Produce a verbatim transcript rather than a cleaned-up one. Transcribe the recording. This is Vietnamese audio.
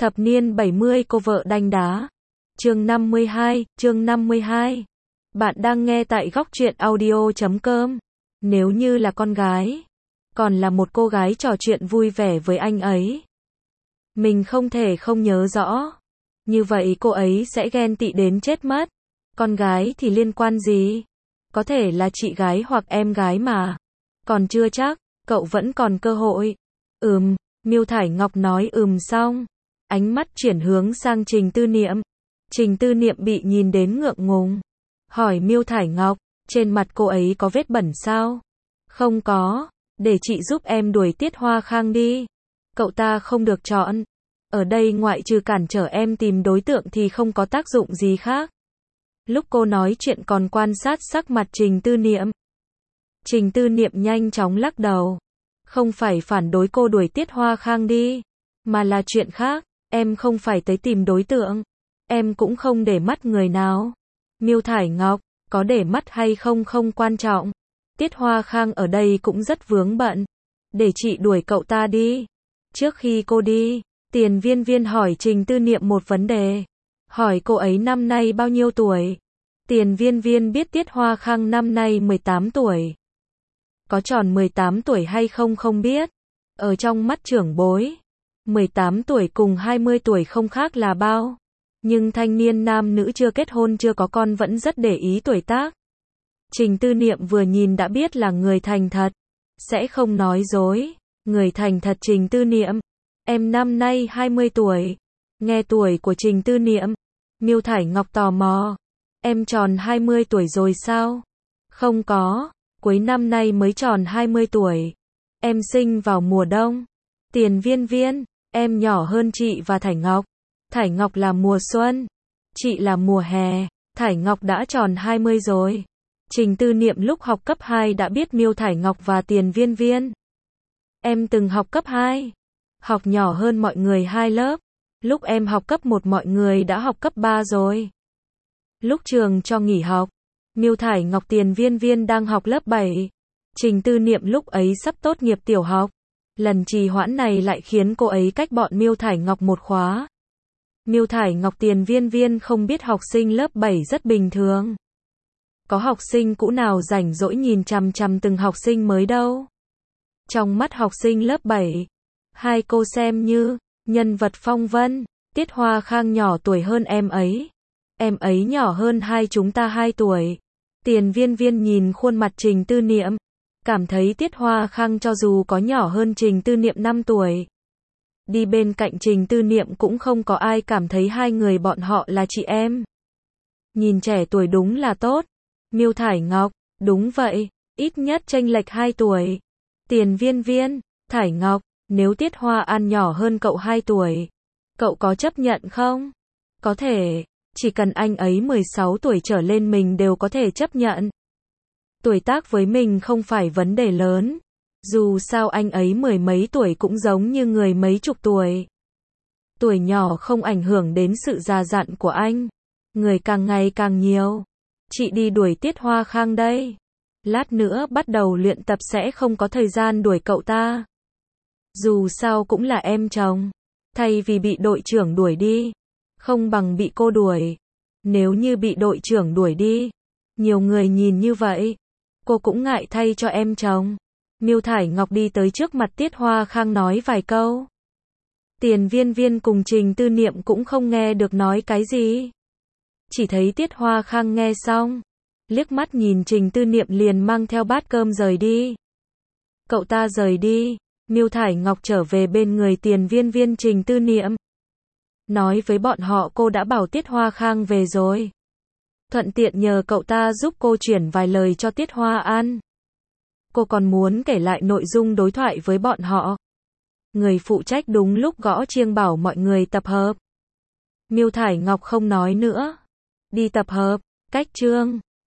Thập niên bảy mươi cô vợ đanh đá. Chương năm mươi hai, chương năm mươi hai. Bạn đang nghe tại góc truyện audio chấm com. Nếu như là con gái, còn là một cô gái trò chuyện vui vẻ với anh ấy, mình không thể không nhớ rõ. Như vậy cô ấy sẽ ghen tị đến chết mất. Con gái thì liên quan gì? Có thể là chị gái hoặc em gái mà. Còn chưa chắc, cậu vẫn còn cơ hội. Ừm, Miêu Thải Ngọc nói ừm xong. Ánh mắt chuyển hướng sang Trình Tư Niệm. Trình Tư Niệm bị nhìn đến ngượng ngùng. Hỏi Miêu Thải Ngọc, trên mặt cô ấy có vết bẩn sao? Không có, để chị giúp em đuổi Tiết Hoa Khang đi. Cậu ta không được chọn. Ở đây ngoại trừ cản trở em tìm đối tượng thì không có tác dụng gì khác. Lúc cô nói chuyện còn quan sát sắc mặt Trình Tư Niệm. Trình Tư Niệm nhanh chóng lắc đầu. Không phải phản đối cô đuổi Tiết Hoa Khang đi, mà là chuyện khác. Em không phải tới tìm đối tượng. Em cũng không để mắt người nào. Miêu Thải Ngọc, có để mắt hay không không quan trọng. Tiết Hoa Khang ở đây cũng rất vướng bận. Để chị đuổi cậu ta đi. Trước khi cô đi, Tiền Viên Viên hỏi Trình Tư Niệm một vấn đề. Hỏi cô ấy năm nay bao nhiêu tuổi? Tiền Viên Viên biết Tiết Hoa Khang năm nay mười tám tuổi. Có tròn mười tám tuổi hay không không biết. Ở trong mắt trưởng bối, mười tám tuổi cùng hai mươi tuổi không khác là bao. Nhưng thanh niên nam nữ chưa kết hôn chưa có con vẫn rất để ý tuổi tác. Trình Tư Niệm vừa nhìn đã biết là người thành thật. Sẽ không nói dối. Người thành thật Trình Tư Niệm. Em năm nay hai mươi tuổi. Nghe tuổi của Trình Tư Niệm, Miêu Thải Ngọc tò mò. Em tròn hai mươi tuổi rồi sao? Không có, cuối năm nay mới tròn hai mươi tuổi. Em sinh vào mùa đông. Tiền Viên Viên, em nhỏ hơn chị và Thải Ngọc. Thải Ngọc là mùa xuân, chị là mùa hè. Thải Ngọc đã tròn hai mươi rồi. Trình Tư Niệm lúc học cấp hai đã biết Miêu Thải Ngọc và Tiền Viên Viên. Em từng học cấp hai, học nhỏ hơn mọi người hai lớp. Lúc em học cấp một mọi người đã học cấp ba rồi. Lúc trường cho nghỉ học, Miêu Thải Ngọc Tiền Viên Viên đang học lớp bảy. Trình Tư Niệm lúc ấy sắp tốt nghiệp tiểu học. Lần trì hoãn này lại khiến cô ấy cách bọn Miêu Thải Ngọc một khóa. Miêu Thải Ngọc Tiền Viên Viên không biết học sinh lớp bảy rất bình thường. Có học sinh cũ nào rảnh rỗi nhìn chằm chằm từng học sinh mới đâu. Trong mắt học sinh lớp bảy, hai cô xem như nhân vật phong vân. Tiết Hoa Khang nhỏ tuổi hơn em ấy. Em ấy nhỏ hơn hai chúng ta hai tuổi. Tiền Viên Viên nhìn khuôn mặt Trình Tư Niệm, cảm thấy Tiết Hoa Khang cho dù có nhỏ hơn Trình Tư Niệm năm tuổi. Đi bên cạnh Trình Tư Niệm cũng không có ai cảm thấy hai người bọn họ là chị em. Nhìn trẻ tuổi đúng là tốt. Miêu Thải Ngọc, đúng vậy, ít nhất chênh lệch hai tuổi. Tiền Viên Viên, Thải Ngọc, nếu Tiết Hoa An nhỏ hơn cậu hai tuổi, cậu có chấp nhận không? Có thể, chỉ cần anh ấy mười sáu tuổi trở lên mình đều có thể chấp nhận. Tuổi tác với mình không phải vấn đề lớn. Dù sao anh ấy mười mấy tuổi cũng giống như người mấy chục tuổi. Tuổi nhỏ không ảnh hưởng đến sự già dặn của anh. Người càng ngày càng nhiều. Chị đi đuổi Tiết Hoa Khang đây. Lát nữa bắt đầu luyện tập sẽ không có thời gian đuổi cậu ta. Dù sao cũng là em chồng. Thay vì bị đội trưởng đuổi đi, không bằng bị cô đuổi. Nếu như bị đội trưởng đuổi đi, nhiều người nhìn như vậy, cô cũng ngại thay cho em chồng. Miêu Thải Ngọc đi tới trước mặt Tiết Hoa Khang nói vài câu. Tiền Viên Viên cùng Trình Tư Niệm cũng không nghe được nói cái gì. Chỉ thấy Tiết Hoa Khang nghe xong, liếc mắt nhìn Trình Tư Niệm liền mang theo bát cơm rời đi. Cậu ta rời đi, Miêu Thải Ngọc trở về bên người Tiền Viên Viên Trình Tư Niệm. Nói với bọn họ cô đã bảo Tiết Hoa Khang về rồi. Thuận tiện nhờ cậu ta giúp cô chuyển vài lời cho Tiết Hoa An. Cô còn muốn kể lại nội dung đối thoại với bọn họ. Người phụ trách đúng lúc gõ chiêng bảo mọi người tập hợp. Miêu Thải Ngọc không nói nữa. Đi tập hợp, cách chương.